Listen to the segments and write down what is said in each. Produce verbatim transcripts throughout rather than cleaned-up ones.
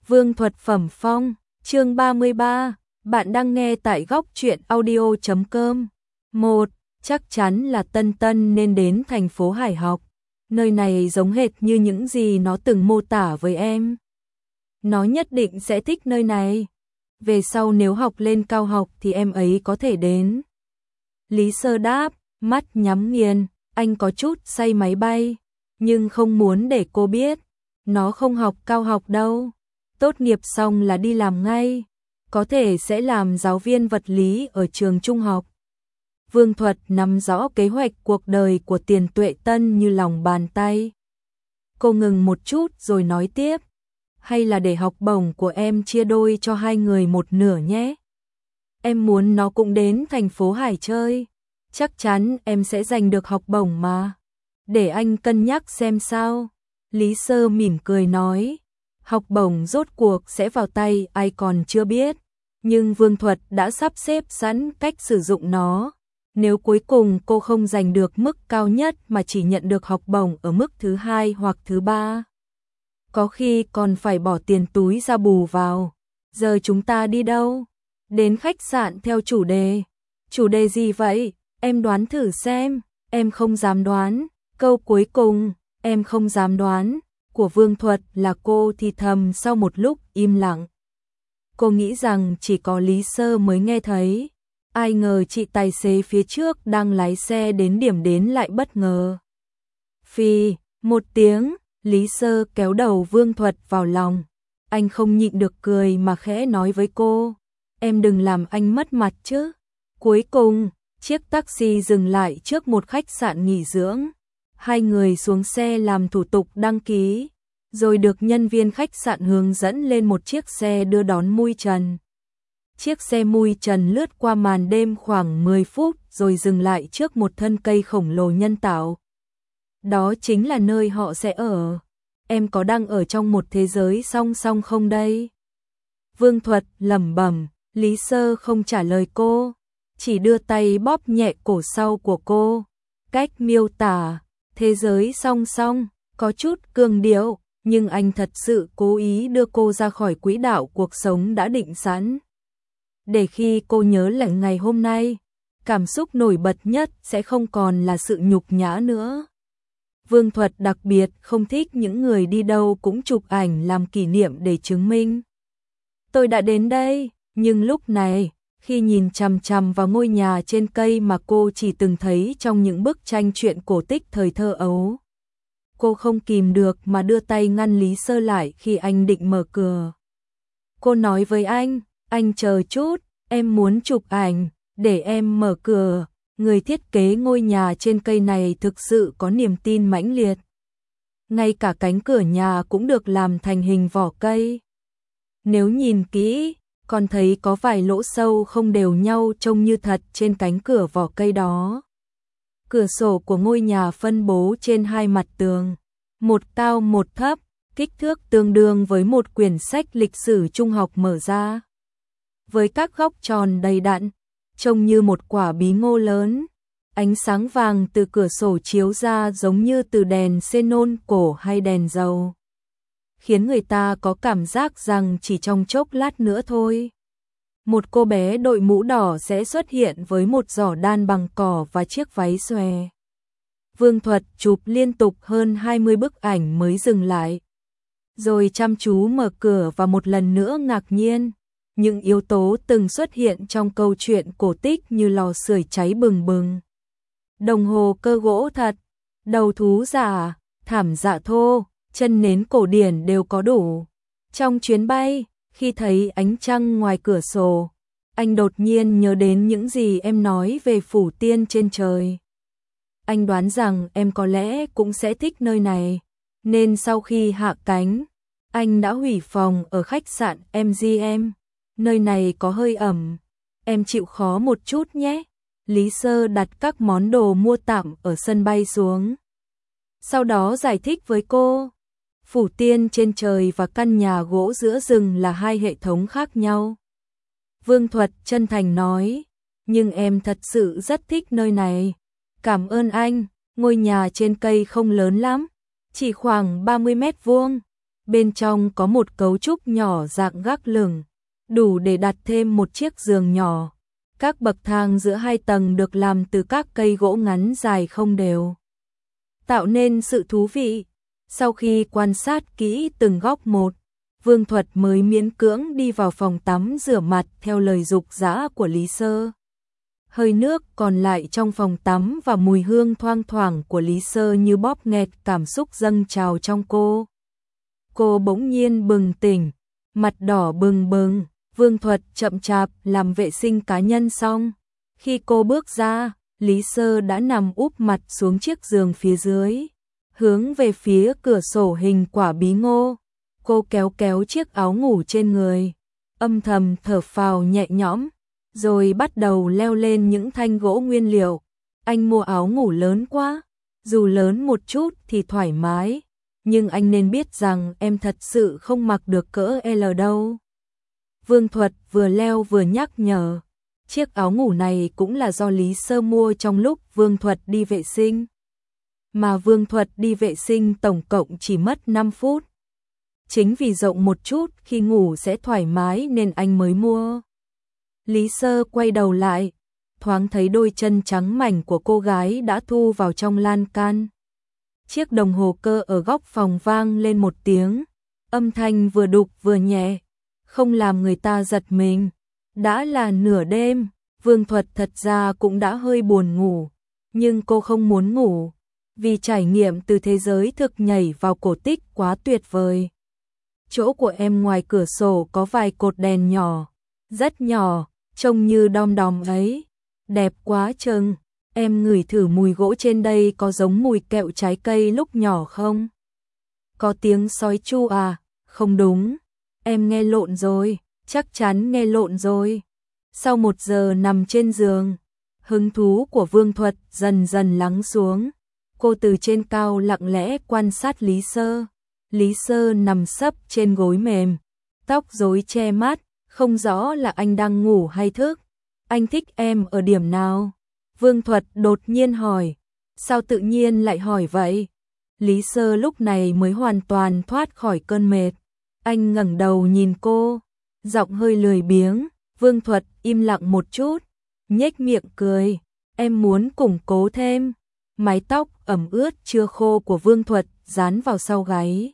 Vương Thuật Phẩm Phong, chương ba mươi ba, bạn đang nghe tại góc truyện audio chấm com. một. Chắc chắn là Tân Tân nên đến thành phố Hải học. Nơi này giống hệt như những gì nó từng mô tả với em. Nó nhất định sẽ thích nơi này. Về sau nếu học lên cao học thì em ấy có thể đến. Lý Sơ đáp, mắt nhắm nghiền, anh có chút say máy bay, nhưng không muốn để cô biết. Nó không học cao học đâu. Tốt nghiệp xong là đi làm ngay, có thể sẽ làm giáo viên vật lý ở trường trung học. Vương Thuật nắm rõ kế hoạch cuộc đời của Tiền Tuệ Tân như lòng bàn tay. Cô ngừng một chút rồi nói tiếp, hay là để học bổng của em chia đôi cho hai người một nửa nhé. Em muốn nó cũng đến thành phố Hải chơi, chắc chắn em sẽ giành được học bổng mà. Để anh cân nhắc xem sao. Lý Sơ mỉm cười nói, học bổng rốt cuộc sẽ vào tay ai còn chưa biết, nhưng Vương Thuật đã sắp xếp sẵn cách sử dụng nó. Nếu cuối cùng cô không giành được mức cao nhất mà chỉ nhận được học bổng ở mức thứ hai hoặc thứ ba, có khi còn phải bỏ tiền túi ra bù vào. Giờ chúng ta đi đâu? Đến khách sạn theo chủ đề. Chủ đề gì vậy? Em đoán thử xem. Em không dám đoán. Câu cuối cùng, em không dám đoán, của Vương Thuật là cô thì thầm sau một lúc im lặng. Cô nghĩ rằng chỉ có Lý Sơ mới nghe thấy. Ai ngờ chị tài xế phía trước đang lái xe đến điểm đến lại bất ngờ. Phì, một tiếng, Lý Sơ kéo đầu Vương Thuật vào lòng. Anh không nhịn được cười mà khẽ nói với cô, em đừng làm anh mất mặt chứ. Cuối cùng, chiếc taxi dừng lại trước một khách sạn nghỉ dưỡng. Hai người xuống xe làm thủ tục đăng ký, rồi được nhân viên khách sạn hướng dẫn lên một chiếc xe đưa đón mui trần. Chiếc xe mui trần lướt qua màn đêm khoảng mười phút rồi dừng lại trước một thân cây khổng lồ nhân tạo. Đó chính là nơi họ sẽ ở. Em có đang ở trong một thế giới song song không đây? Vương Thuật lẩm bẩm. Lý Sơ không trả lời cô, chỉ đưa tay bóp nhẹ cổ sau của cô. Cách miêu tả thế giới song song có chút cường điệu, nhưng anh thật sự cố ý đưa cô ra khỏi quỹ đạo cuộc sống đã định sẵn. Để khi cô nhớ lại ngày hôm nay, cảm xúc nổi bật nhất sẽ không còn là sự nhục nhã nữa. Vương Thuật đặc biệt không thích những người đi đâu cũng chụp ảnh làm kỷ niệm để chứng minh. Tôi đã đến đây, nhưng lúc này, khi nhìn chằm chằm vào ngôi nhà trên cây mà cô chỉ từng thấy trong những bức tranh truyện cổ tích thời thơ ấu, cô không kìm được mà đưa tay ngăn Lý Sơ lại khi anh định mở cửa. Cô nói với anh, anh chờ chút, em muốn chụp ảnh, để em mở cửa. Người thiết kế ngôi nhà trên cây này thực sự có niềm tin mãnh liệt. Ngay cả cánh cửa nhà cũng được làm thành hình vỏ cây. Nếu nhìn kỹ, còn thấy có vài lỗ sâu không đều nhau trông như thật trên cánh cửa vỏ cây đó. Cửa sổ của ngôi nhà phân bố trên hai mặt tường, một cao một thấp, kích thước tương đương với một quyển sách lịch sử trung học mở ra. Với các góc tròn đầy đặn, trông như một quả bí ngô lớn. Ánh sáng vàng từ cửa sổ chiếu ra giống như từ đèn xenon cổ hay đèn dầu, khiến người ta có cảm giác rằng chỉ trong chốc lát nữa thôi, một cô bé đội mũ đỏ sẽ xuất hiện với một giỏ đan bằng cỏ và chiếc váy xòe. Vương Thuật chụp liên tục hơn hai mươi bức ảnh mới dừng lại, rồi chăm chú mở cửa và một lần nữa ngạc nhiên. Những yếu tố từng xuất hiện trong câu chuyện cổ tích như lò sưởi cháy bừng bừng, đồng hồ cơ gỗ thật, đầu thú giả, thảm dạ thô, chân nến cổ điển đều có đủ. Trong chuyến bay, khi thấy ánh trăng ngoài cửa sổ, anh đột nhiên nhớ đến những gì em nói về phủ tiên trên trời. Anh đoán rằng em có lẽ cũng sẽ thích nơi này, nên sau khi hạ cánh, anh đã hủy phòng ở khách sạn em giê em. Nơi này có hơi ẩm, em chịu khó một chút nhé. Lý Sơ đặt các món đồ mua tạm ở sân bay xuống, sau đó giải thích với cô, phủ tiên trên trời và căn nhà gỗ giữa rừng là hai hệ thống khác nhau. Vương Thuật chân thành nói, nhưng em thật sự rất thích nơi này. Cảm ơn anh. Ngôi nhà trên cây không lớn lắm, chỉ khoảng ba mươi mét vuông, bên trong có một cấu trúc nhỏ dạng gác lửng, đủ để đặt thêm một chiếc giường nhỏ. Các bậc thang giữa hai tầng được làm từ các cây gỗ ngắn dài không đều, tạo nên sự thú vị. Sau khi quan sát kỹ từng góc một, Vương Thuật mới miễn cưỡng đi vào phòng tắm rửa mặt theo lời dục dã của Lý Sơ. Hơi nước còn lại trong phòng tắm và mùi hương thoang thoảng của Lý Sơ như bóp nghẹt cảm xúc dâng trào trong cô. Cô bỗng nhiên bừng tỉnh, mặt đỏ bừng bừng. Vương Thuật chậm chạp làm vệ sinh cá nhân xong. Khi cô bước ra, Lý Sơ đã nằm úp mặt xuống chiếc giường phía dưới, hướng về phía cửa sổ hình quả bí ngô. Cô kéo kéo chiếc áo ngủ trên người, âm thầm thở phào nhẹ nhõm, rồi bắt đầu leo lên những thanh gỗ nguyên liệu. Anh mua áo ngủ lớn quá, dù lớn một chút thì thoải mái, nhưng anh nên biết rằng em thật sự không mặc được cỡ L đâu. Vương Thuật vừa leo vừa nhắc nhở, chiếc áo ngủ này cũng là do Lý Sơ mua trong lúc Vương Thuật đi vệ sinh. Mà Vương Thuật đi vệ sinh tổng cộng chỉ mất năm phút. Chính vì rộng một chút khi ngủ sẽ thoải mái nên anh mới mua. Lý Sơ quay đầu lại, thoáng thấy đôi chân trắng mảnh của cô gái đã thu vào trong lan can. Chiếc đồng hồ cơ ở góc phòng vang lên một tiếng, âm thanh vừa đục vừa nhẹ, không làm người ta giật mình. Đã là nửa đêm, Vương Thuật thật ra cũng đã hơi buồn ngủ, nhưng cô không muốn ngủ, vì trải nghiệm từ thế giới thực nhảy vào cổ tích quá tuyệt vời. Chỗ của em ngoài cửa sổ có vài cột đèn nhỏ, rất nhỏ, trông như đom đóm ấy, đẹp quá chừng. Em ngửi thử mùi gỗ trên đây có giống mùi kẹo trái cây lúc nhỏ không? Có tiếng sói chu à? Không đúng, em nghe lộn rồi, chắc chắn nghe lộn rồi. Sau một giờ nằm trên giường, hứng thú của Vương Thuật dần dần lắng xuống. Cô từ trên cao lặng lẽ quan sát Lý Sơ. Lý Sơ nằm sấp trên gối mềm, tóc rối che mắt, không rõ là anh đang ngủ hay thức. Anh thích em ở điểm nào? Vương Thuật đột nhiên hỏi. Sao tự nhiên lại hỏi vậy? Lý Sơ lúc này mới hoàn toàn thoát khỏi cơn mệt. Anh ngẩng đầu nhìn cô, giọng hơi lười biếng. Vương Thuật im lặng một chút, nhếch miệng cười. Em muốn củng cố thêm. Mái tóc ẩm ướt chưa khô của Vương Thuật dán vào sau gáy.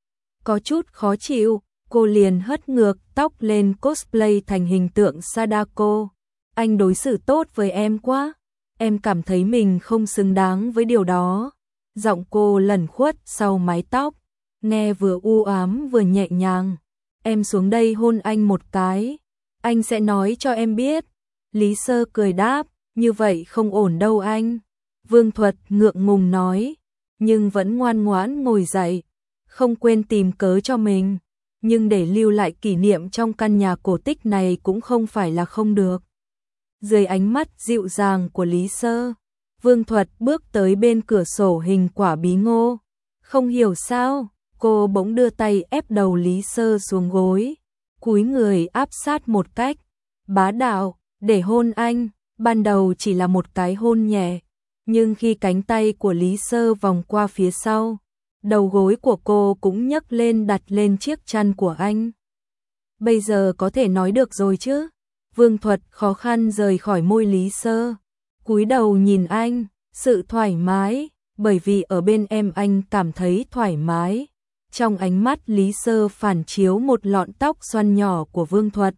Có chút khó chịu, cô liền hất ngược tóc lên cosplay thành hình tượng Sadako. Anh đối xử tốt với em quá, em cảm thấy mình không xứng đáng với điều đó. Giọng cô lẩn khuất sau mái tóc, nghe vừa u ám vừa nhẹ nhàng. Em xuống đây hôn anh một cái, anh sẽ nói cho em biết. Lý Sơ cười đáp, như vậy không ổn đâu anh. Vương Thuật ngượng ngùng nói, nhưng vẫn ngoan ngoãn ngồi dậy, không quên tìm cớ cho mình. Nhưng để lưu lại kỷ niệm trong căn nhà cổ tích này cũng không phải là không được. Dưới ánh mắt dịu dàng của Lý Sơ, Vương Thuật bước tới bên cửa sổ hình quả bí ngô. Không hiểu sao, cô bỗng đưa tay ép đầu Lý Sơ xuống gối, cúi người áp sát một cách bá đạo để hôn anh. Ban đầu chỉ là một cái hôn nhẹ, nhưng khi cánh tay của Lý Sơ vòng qua phía sau, đầu gối của cô cũng nhấc lên đặt lên chiếc chăn của anh. Bây giờ có thể nói được rồi chứ? Vương Thuật khó khăn rời khỏi môi Lý Sơ, cúi đầu nhìn anh, sự thoải mái, bởi vì ở bên em anh cảm thấy thoải mái. Trong ánh mắt Lý Sơ phản chiếu một lọn tóc xoăn nhỏ của Vương Thuật.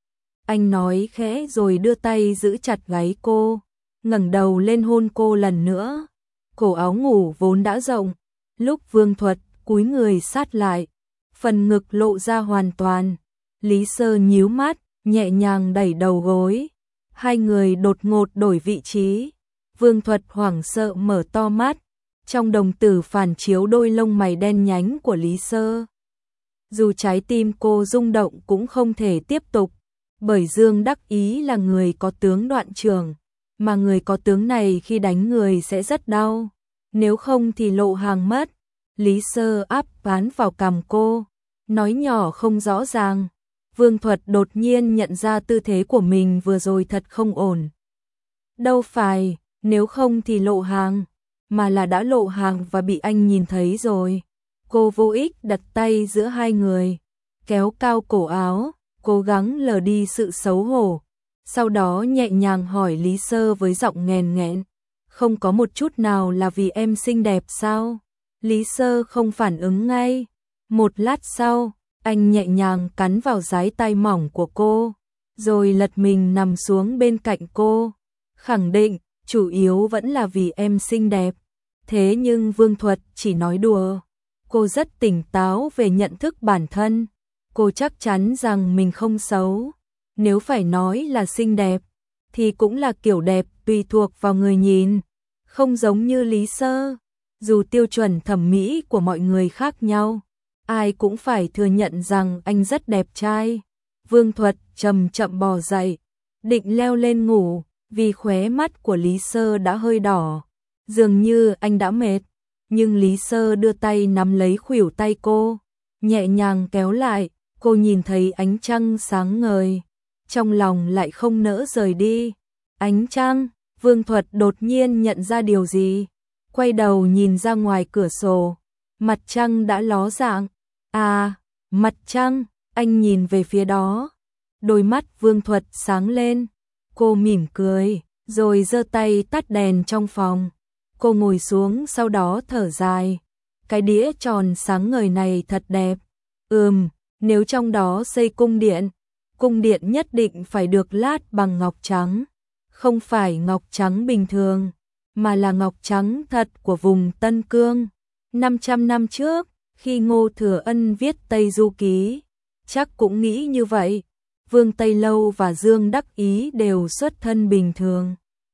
Anh nói khẽ rồi đưa tay giữ chặt gáy cô, ngẩng đầu lên hôn cô lần nữa. Cổ áo ngủ vốn đã rộng, lúc Vương Thuật cúi người sát lại, phần ngực lộ ra hoàn toàn. Lý Sơ nhíu mắt, nhẹ nhàng đẩy đầu gối. Hai người đột ngột đổi vị trí. Vương Thuật hoảng sợ mở to mắt, trong đồng tử phản chiếu đôi lông mày đen nhánh của Lý Sơ. Dù trái tim cô rung động cũng không thể tiếp tục, bởi Dương Đắc Ý là người có tướng đoạn trường, mà người có tướng này khi đánh người sẽ rất đau, nếu không thì lộ hàng mất. Lý Sơ áp ván vào cằm cô, nói nhỏ không rõ ràng. Vương Thuật đột nhiên nhận ra tư thế của mình vừa rồi thật không ổn. Đâu phải, nếu không thì lộ hàng, mà là đã lộ hàng và bị anh nhìn thấy rồi. Cô Cô vô ích đặt tay giữa hai người, kéo cao cổ áo, cố gắng lờ đi sự xấu hổ. Sau đó nhẹ nhàng hỏi Lý Sơ với giọng nghèn nghẹn, không có một chút nào là vì em xinh đẹp sao? Lý Sơ không phản ứng ngay. Một lát sau, anh nhẹ nhàng cắn vào dái tay mỏng của cô, rồi lật mình nằm xuống bên cạnh cô, khẳng định, chủ yếu vẫn là vì em xinh đẹp. Thế nhưng Vương Thuật chỉ nói đùa. Cô rất tỉnh táo về nhận thức bản thân. Cô chắc chắn rằng mình không xấu. Nếu phải nói là xinh đẹp, thì cũng là kiểu đẹp tùy thuộc vào người nhìn. Không giống như Lý Sơ. Dù tiêu chuẩn thẩm mỹ của mọi người khác nhau, ai cũng phải thừa nhận rằng anh rất đẹp trai. Vương Thuật chậm chậm bò dậy, định leo lên ngủ, vì khóe mắt của Lý Sơ đã hơi đỏ. Dường như anh đã mệt, nhưng Lý Sơ đưa tay nắm lấy khuỷu tay cô, nhẹ nhàng kéo lại. Cô nhìn thấy ánh trăng sáng ngời, trong lòng lại không nỡ rời đi. Ánh trăng, Vương Thuật đột nhiên nhận ra điều gì, quay đầu nhìn ra ngoài cửa sổ, mặt trăng đã ló dạng. À, mặt trăng, anh nhìn về phía đó. Đôi mắt Vương Thuật sáng lên, cô mỉm cười, rồi giơ tay tắt đèn trong phòng. Cô ngồi xuống sau đó thở dài, cái đĩa tròn sáng ngời này thật đẹp. Ừm, nếu trong đó xây cung điện, cung điện nhất định phải được lát bằng ngọc trắng, không phải ngọc trắng bình thường, mà là ngọc trắng thật của vùng Tân Cương. năm trăm năm trước, khi Ngô Thừa Ân viết Tây Du Ký, chắc cũng nghĩ như vậy. Vương Tây Lâu và Dương Đắc Ý đều xuất thân bình thường.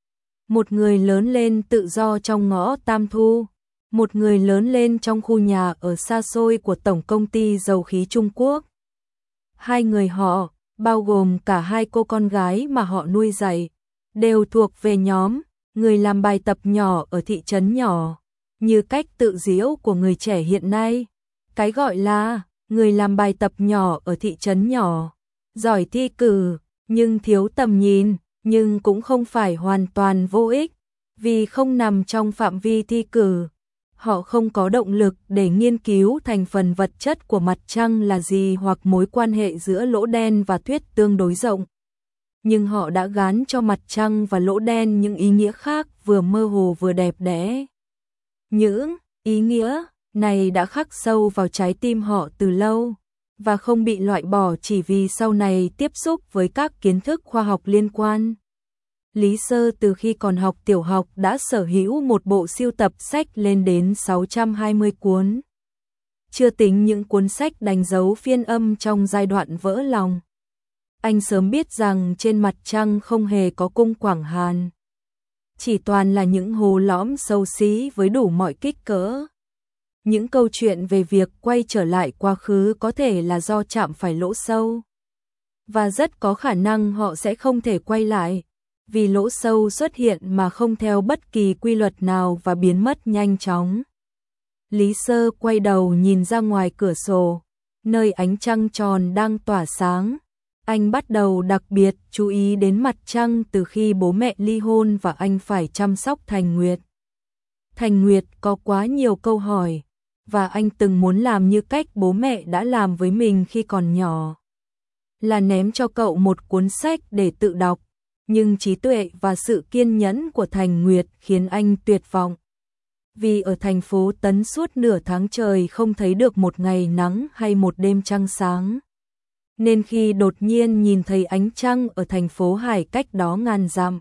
Một người lớn lên tự do trong ngõ Tam Thu, một người lớn lên trong khu nhà ở xa xôi của Tổng Công ty Dầu khí Trung Quốc. Hai người họ, bao gồm cả hai cô con gái mà họ nuôi dạy, đều thuộc về nhóm người làm bài tập nhỏ ở thị trấn nhỏ, như cách tự diễu của người trẻ hiện nay. Cái gọi là người làm bài tập nhỏ ở thị trấn nhỏ, giỏi thi cử, nhưng thiếu tầm nhìn, nhưng cũng không phải hoàn toàn vô ích, vì không nằm trong phạm vi thi cử. Họ không có động lực để nghiên cứu thành phần vật chất của mặt trăng là gì hoặc mối quan hệ giữa lỗ đen và thuyết tương đối rộng. Nhưng họ đã gán cho mặt trăng và lỗ đen những ý nghĩa khác vừa mơ hồ vừa đẹp đẽ. Những ý nghĩa này đã khắc sâu vào trái tim họ từ lâu, và không bị loại bỏ chỉ vì sau này tiếp xúc với các kiến thức khoa học liên quan. Lý Sơ từ khi còn học tiểu học đã sở hữu một bộ sưu tập sách lên đến sáu trăm hai mươi cuốn. Chưa tính những cuốn sách đánh dấu phiên âm trong giai đoạn vỡ lòng. Anh sớm biết rằng trên mặt trăng không hề có cung Quảng Hàn. Chỉ toàn là những hồ lõm xấu xí với đủ mọi kích cỡ. Những câu chuyện về việc quay trở lại quá khứ có thể là do chạm phải lỗ sâu. Và rất có khả năng họ sẽ không thể quay lại, vì lỗ sâu xuất hiện mà không theo bất kỳ quy luật nào và biến mất nhanh chóng. Lý Sơ quay đầu nhìn ra ngoài cửa sổ, nơi ánh trăng tròn đang tỏa sáng. Anh bắt đầu đặc biệt chú ý đến mặt trăng từ khi bố mẹ ly hôn và anh phải chăm sóc Thành Nguyệt. Thành Nguyệt có quá nhiều câu hỏi, và anh từng muốn làm như cách bố mẹ đã làm với mình khi còn nhỏ. Là ném cho cậu một cuốn sách để tự đọc, nhưng trí tuệ và sự kiên nhẫn của Thành Nguyệt khiến anh tuyệt vọng. Vì ở thành phố Tấn suốt nửa tháng trời không thấy được một ngày nắng hay một đêm trăng sáng. Nên khi đột nhiên nhìn thấy ánh trăng ở thành phố Hải cách đó ngàn dặm,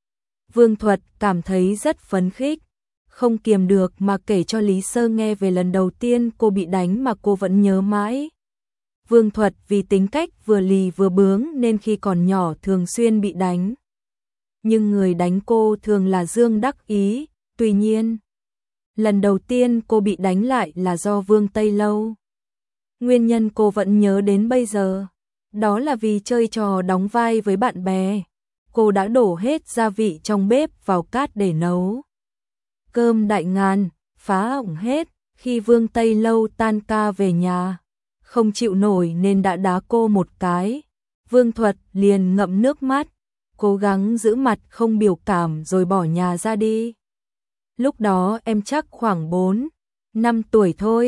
Vương Thuật cảm thấy rất phấn khích, không kiềm được mà kể cho Lý Sơ nghe về lần đầu tiên cô bị đánh mà cô vẫn nhớ mãi. Vương Thuật vì tính cách vừa lì vừa bướng nên khi còn nhỏ thường xuyên bị đánh. Nhưng người đánh cô thường là Dương Đắc Ý, tuy nhiên, lần đầu tiên cô bị đánh lại là do Vương Tây Lâu. Nguyên nhân cô vẫn nhớ đến bây giờ, đó là vì chơi trò đóng vai với bạn bè. Cô đã đổ hết gia vị trong bếp vào cát để nấu cơm đại ngàn, phá hỏng hết. Khi Vương Tây Lâu tan ca về nhà, không chịu nổi nên đã đá cô một cái. Vương Thuật liền ngậm nước mắt, cố gắng giữ mặt không biểu cảm rồi bỏ nhà ra đi. Lúc đó em chắc khoảng bốn, năm tuổi thôi.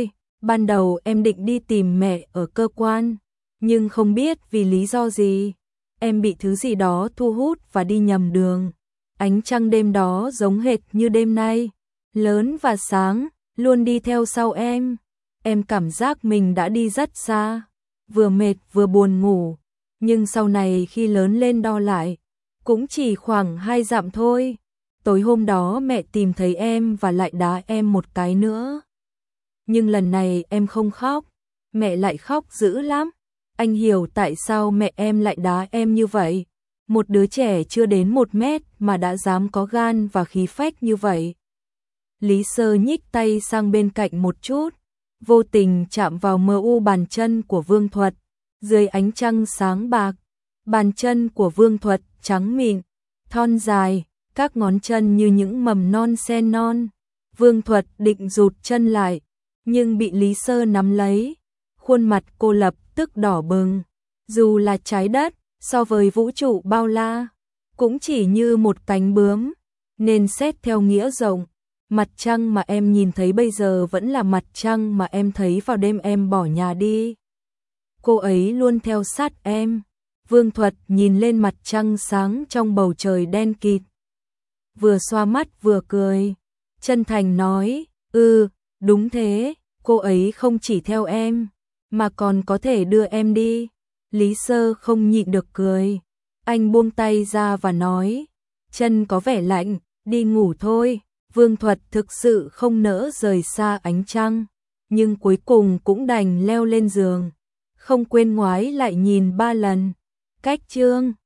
Ban đầu em định đi tìm mẹ ở cơ quan, nhưng không biết vì lý do gì, em bị thứ gì đó thu hút và đi nhầm đường. Ánh trăng đêm đó giống hệt như đêm nay, lớn và sáng, luôn đi theo sau em. Em cảm giác mình đã đi rất xa, vừa mệt vừa buồn ngủ, nhưng sau này khi lớn lên đo lại, cũng chỉ khoảng hai dặm thôi. Tối hôm đó mẹ tìm thấy em và lại đá em một cái nữa. Nhưng lần này em không khóc, mẹ lại khóc dữ lắm. Anh hiểu tại sao mẹ em lại đá em như vậy. Một đứa trẻ chưa đến một mét mà đã dám có gan và khí phách như vậy. Lý Sơ nhích tay sang bên cạnh một chút, vô tình chạm vào mờ u bàn chân của Vương Thuật. Dưới ánh trăng sáng bạc, bàn chân của Vương Thuật trắng mịn, thon dài, các ngón chân như những mầm non sen non. Vương Thuật định rụt chân lại, nhưng bị Lý Sơ nắm lấy. Khuôn mặt cô lập tức đỏ bừng. Dù là trái đất, so với vũ trụ bao la, cũng chỉ như một cánh bướm, nên xét theo nghĩa rộng, mặt trăng mà em nhìn thấy bây giờ vẫn là mặt trăng mà em thấy vào đêm em bỏ nhà đi. Cô ấy luôn theo sát em. Vương Thuật nhìn lên mặt trăng sáng trong bầu trời đen kịt, vừa xoa mắt vừa cười, chân thành nói, ừ, đúng thế, cô ấy không chỉ theo em, mà còn có thể đưa em đi. Lý Sơ không nhịn được cười, anh buông tay ra và nói, chân có vẻ lạnh, đi ngủ thôi. Vương Thuật thực sự không nỡ rời xa ánh trăng, nhưng cuối cùng cũng đành leo lên giường, không quên ngoái lại nhìn ba lần. Cách chương